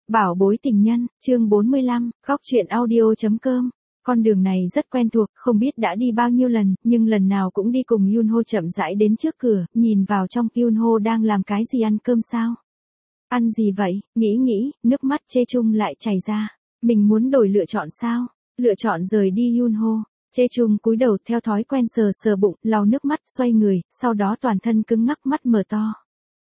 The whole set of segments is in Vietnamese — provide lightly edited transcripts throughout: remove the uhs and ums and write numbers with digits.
Bảo bối tình nhân, chương 45, góc truyện audio.com. Con đường này rất quen thuộc, không biết đã đi bao nhiêu lần, nhưng lần nào cũng đi cùng Yunho chậm rãi đến trước cửa, nhìn vào trong. Yunho đang làm cái gì, ăn cơm sao? Ăn gì vậy? Nghĩ, nước mắt Chê Chung lại chảy ra. Mình muốn đổi lựa chọn sao? Lựa chọn rời đi Yunho. Chê Chung cúi đầu theo thói quen sờ bụng, lau nước mắt, xoay người, sau đó toàn thân cứng ngắc, mắt mở to.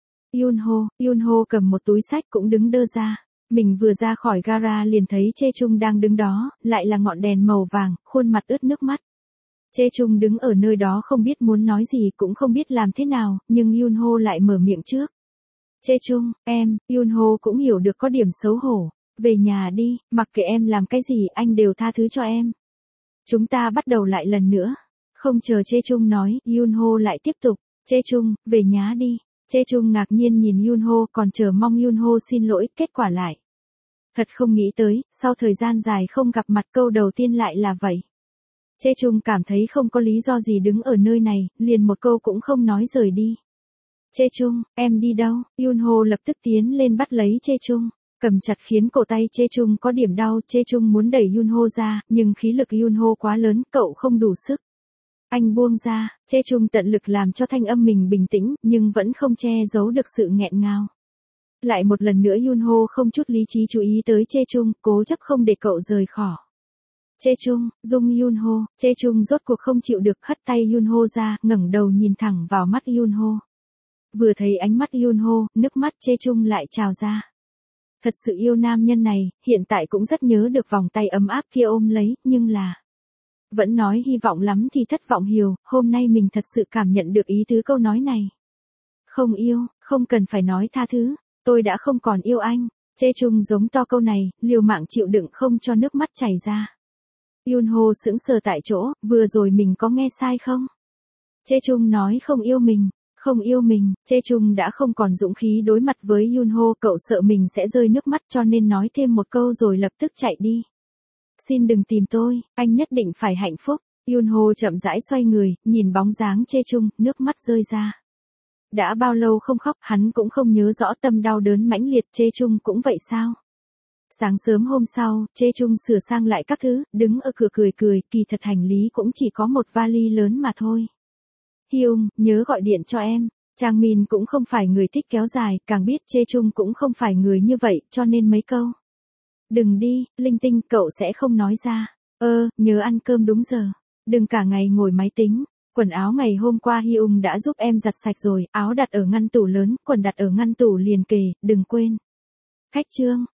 Yunho cầm một túi sách cũng đứng đơ ra. Mình vừa ra khỏi gara liền thấy Chê Chung đang đứng đó, lại là ngọn đèn màu vàng, khuôn mặt ướt nước mắt. Chê Chung đứng ở nơi đó không biết muốn nói gì cũng không biết làm thế nào, nhưng Yunho lại mở miệng trước. Chê Chung, em, Yunho cũng hiểu được có điểm xấu hổ. Về nhà đi, mặc kệ em làm cái gì anh đều tha thứ cho em. Chúng ta bắt đầu lại lần nữa. Không chờ Chê Chung nói, Yunho lại tiếp tục. Chê Chung, về nhà đi. Chê Chung ngạc nhiên nhìn Yunho, còn chờ mong Yunho xin lỗi, kết quả lại. Thật không nghĩ tới, sau thời gian dài không gặp mặt câu đầu tiên lại là vậy. Chê Chung cảm thấy không có lý do gì đứng ở nơi này, liền một câu cũng không nói rời đi. Chê Chung, em đi đâu? Yunho lập tức tiến lên bắt lấy Chê Chung, cầm chặt khiến cổ tay Chê Chung có điểm đau. Chê Chung muốn đẩy Yunho ra, nhưng khí lực Yunho quá lớn, cậu không đủ sức. Anh buông ra. Chê Chung tận lực làm cho thanh âm mình bình tĩnh, nhưng vẫn không che giấu được sự nghẹn ngào. Lại một lần nữa Yunho không chút lý trí chú ý tới Chê Chung, cố chấp không để cậu rời khỏi. Chê Chung, dung Yunho. Chê Chung rốt cuộc không chịu được, hất tay Yunho ra, ngẩng đầu nhìn thẳng vào mắt Yunho. Vừa thấy ánh mắt Yunho, nước mắt Chê Chung lại trào ra. Thật sự yêu nam nhân này, hiện tại cũng rất nhớ được vòng tay ấm áp kia ôm lấy, nhưng là... Vẫn nói hy vọng lắm thì thất vọng nhiều, hôm nay mình thật sự cảm nhận được ý tứ câu nói này. Không yêu, không cần phải nói tha thứ, tôi đã không còn yêu anh. Chê Chung giống to câu này, liều mạng chịu đựng không cho nước mắt chảy ra. Yunho sững sờ tại chỗ, vừa rồi mình có nghe sai không? Chê Chung nói không yêu mình. Không yêu mình. Chê Chung đã không còn dũng khí đối mặt với Yunho, cậu sợ mình sẽ rơi nước mắt cho nên nói thêm một câu rồi lập tức chạy đi. Xin đừng tìm tôi, anh nhất định phải hạnh phúc. Yunho chậm rãi xoay người, nhìn bóng dáng Chê Chung, nước mắt rơi ra. Đã bao lâu không khóc, hắn cũng không nhớ rõ, tâm đau đớn mãnh liệt. Chê Chung cũng vậy sao? Sáng sớm hôm sau, Chê Chung sửa sang lại các thứ, đứng ở cửa cười, kỳ thật hành lý cũng chỉ có một vali lớn mà thôi. Hyung, nhớ gọi điện cho em. Chang Min cũng không phải người thích kéo dài, càng biết Chê Chung cũng không phải người như vậy, cho nên mấy câu. Đừng đi, linh tinh, cậu sẽ không nói ra. Nhớ ăn cơm đúng giờ. Đừng cả ngày ngồi máy tính. Quần áo ngày hôm qua Hyung đã giúp em giặt sạch rồi, áo đặt ở ngăn tủ lớn, quần đặt ở ngăn tủ liền kề, đừng quên. Khách trương,